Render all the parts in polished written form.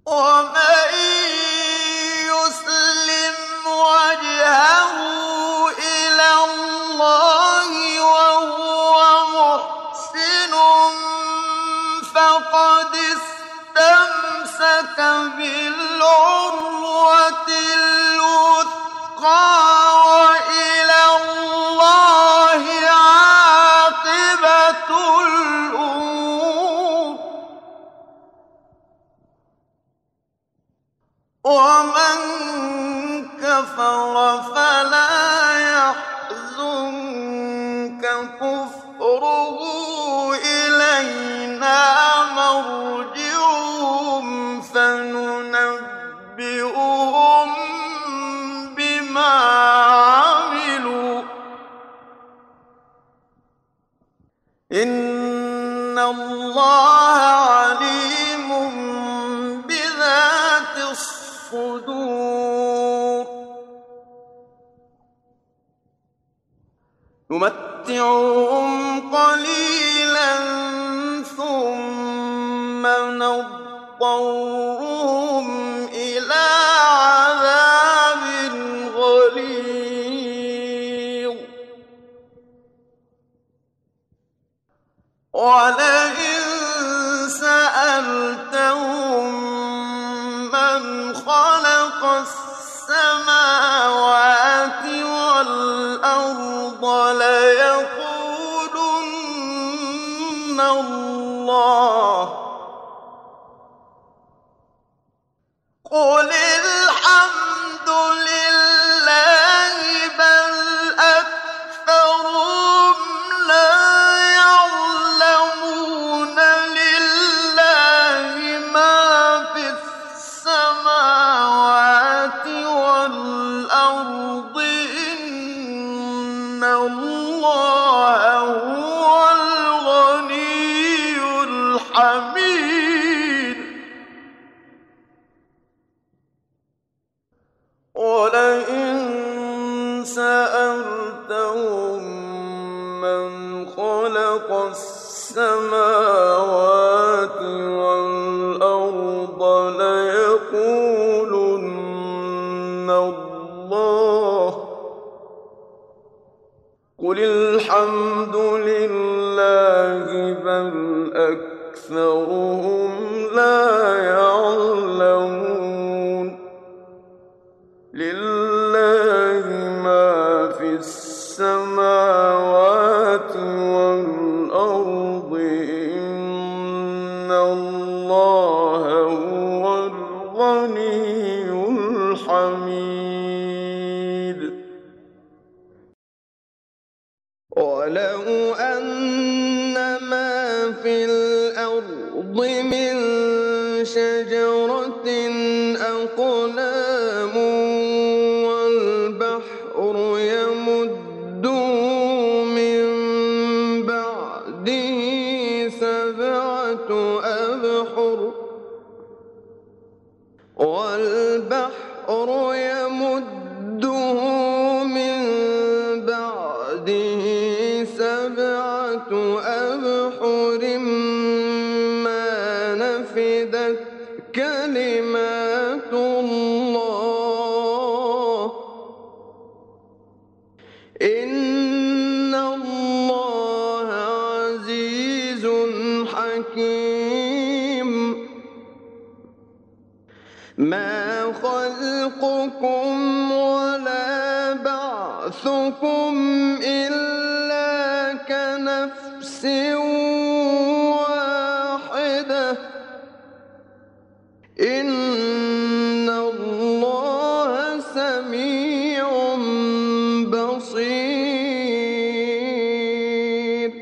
ومن يسلم وجهه إلى الله وهو محسن فقد استمسك بالعروة الوثقى وإلى الله عاقبة الأمور. ومن كفر فلا يحزنك كفره إلينا مرجعهم فننبئهم بما عملوا إن الله عليم بذات الصدور. نمتعهم قليلا ثم نضطرهم إلى عذاب غليظ. ولئن سألتهم من خلق السماوات والأرض ليقولن الله. قل الحمد لله بل أكثرهم لا يعلمون. لله ما في السماوات والأرض إن الله هو الغني الحميد. ولئن سألتهم من خلق السماوات والأرض ليقولن الله. قل الحمد لله بل أكثرهم لا يعلمون. لله ما في السماوات والأرض إن الله هو الغني الحميد. ولو أن ما في الأرض من شجرة أقلام والبحر يمده من بعده سبعة أبحر ما نفدت كلمات الله إن الله عزيز حكيم. ما خلقكم ولا بعثكم إلا كنفس واحدة إن الله سميع بصير.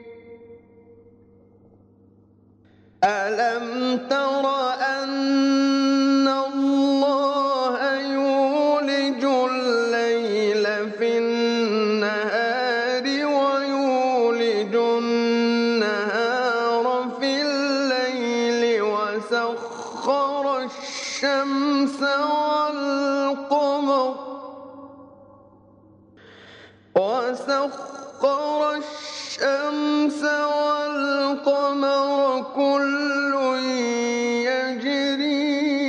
ألم تر أن الله يولج الليل في النهار ويولج النهار في الليل وسخر الشمس والقمر كل يجري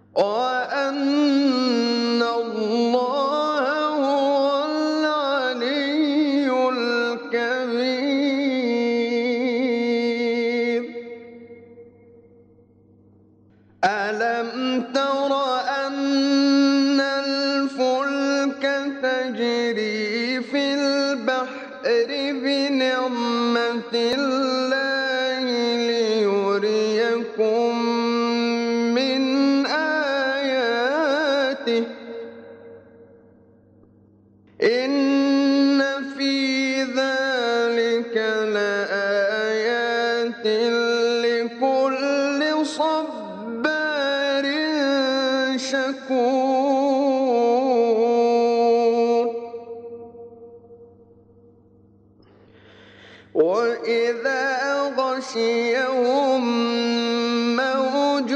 وأن الله هو العلي الكبير. ألم تر أن الفلك تجري في البحر بنعمة الله ليريكم من آياته إن في ذلك لآيات لكل صبار شكور. وإذا غشيهم موج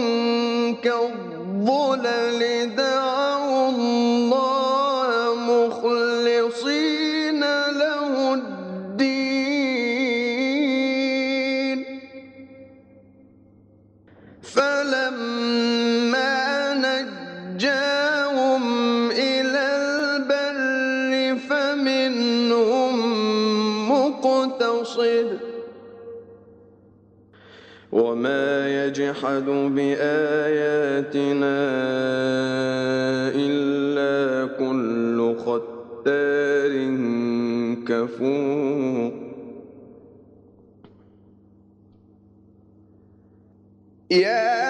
كالظلل دعوا الله مخلصين له الدين فلما نجاهم إلى البر فمنهم مقتصد وما يجحد بآياتنا إلا كل ختار كفور. يا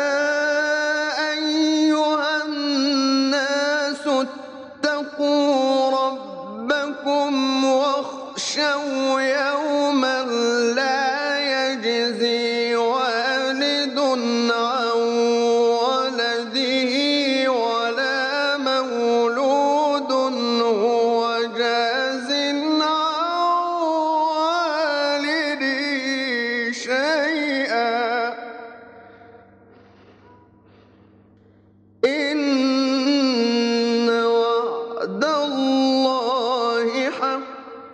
أيها الناس اتقوا ربكم واخشوا يوما لا يجزي والد عن ولده ولا مولود هو جاز عن والده شيئا إن وعد الله حق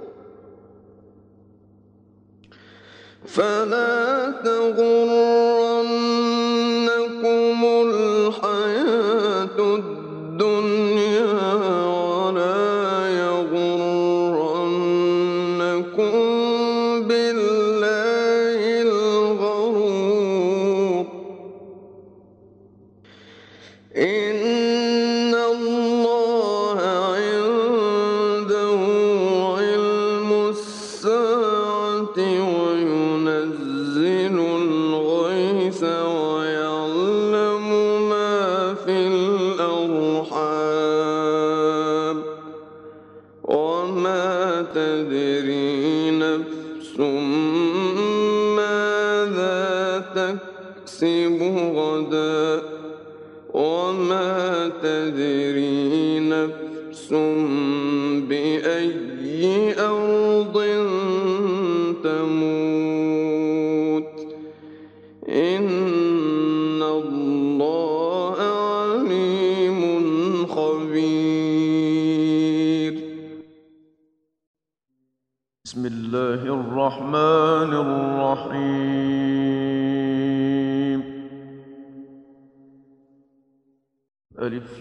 فلا تغرنكم الحياة الدنيا ولا يغرنكم بالله الغرور. إن الله عنده علم الساعة وينزل الغيث ويعلم ما في الأرحام وما تدري نفس ماذا تكسب غدا وما تدري نفس بأي أرض تموت إن الله عليم خبير. بسم الله الرحمن الرحيم. ألف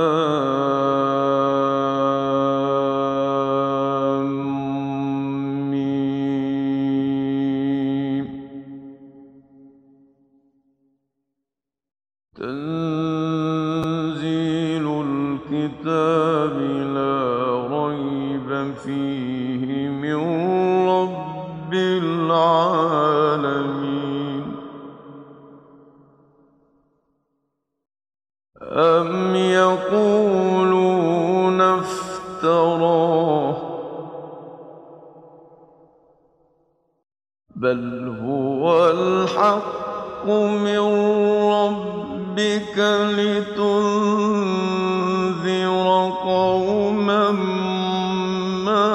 لام ميم. تنزيل الكتاب لا ريب فيه من رب العالمين. أم يقولون افتراه بل هو الحق من ربك لتنذر قوما ما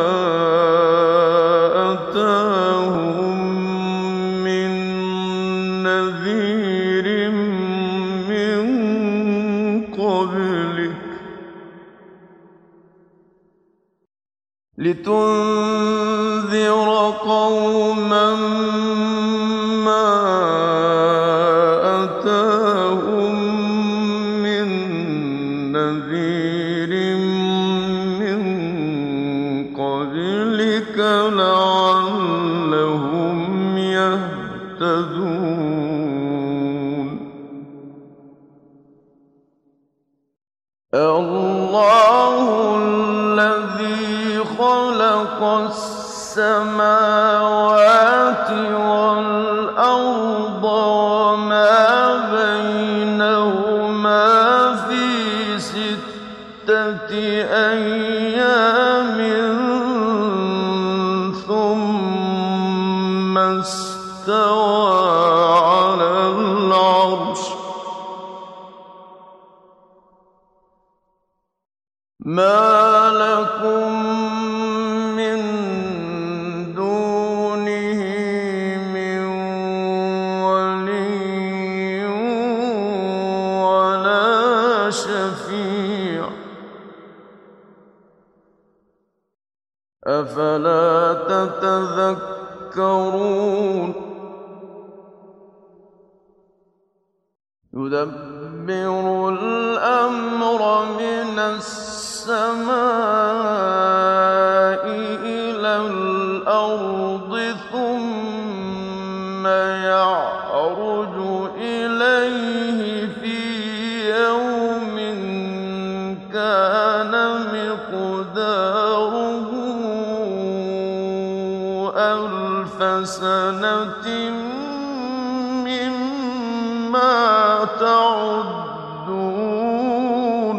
أتاهم من نذير من قبلك لتنذر قوما ما أتاهم لهم من نذير من قبلك لعلهم يهتدون الله الذي خلق السماوات والأرض وما بينهما في 6 أيام ثم استوى على العرش ما لكم من دونه من ولي ولا شفيع أفلا تتذكرون يدبر الأمر من السماء إلى الأرض ثم يعرج إليه في يوم كان مقداره 1000 سنة مما تعدون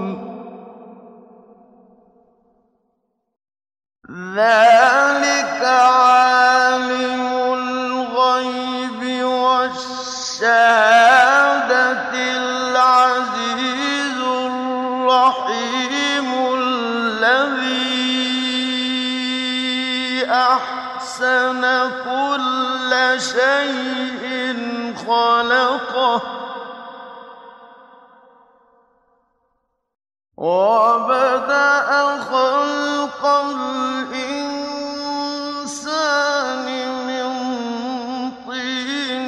ذلك عالم الغيب والشهادة العزيز الرحيم الذي أحسن كل شيء خلقه وبدأ خلق الإنسان من طين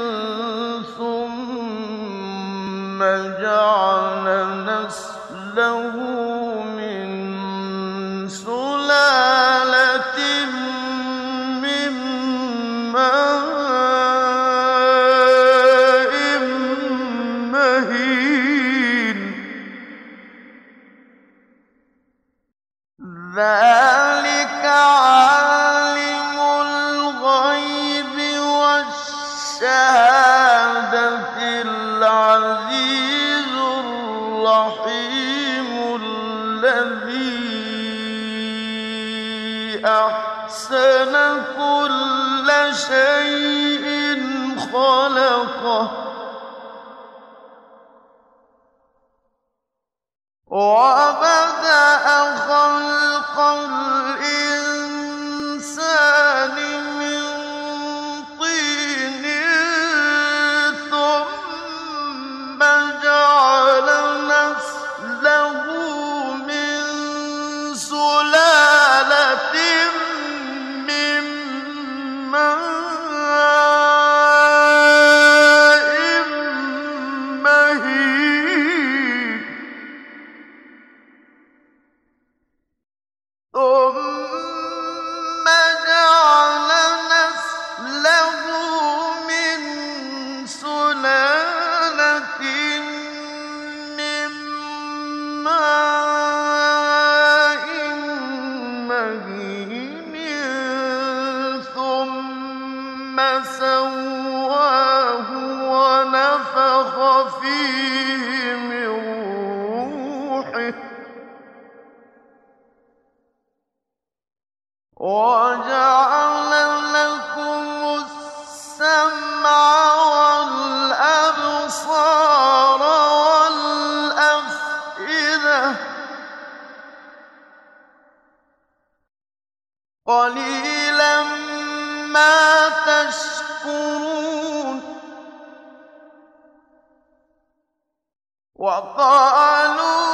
ثم جعل نسله من سلالة من ماء مهين ذلك عالم الغيب والشهادة العزيز الرحيم الذي أحسن كل شيء خلقه وبدأ خلق الإنسان من طين ثم جعل نسله من سلالة من ماء مهين ثم جعل نسله من سلالة من ماء مهين ثم سواه ونفخ فيه من روحه وجعل لكم السمع والأبصار والأفئدة قليلا ما تشكرون وقالوا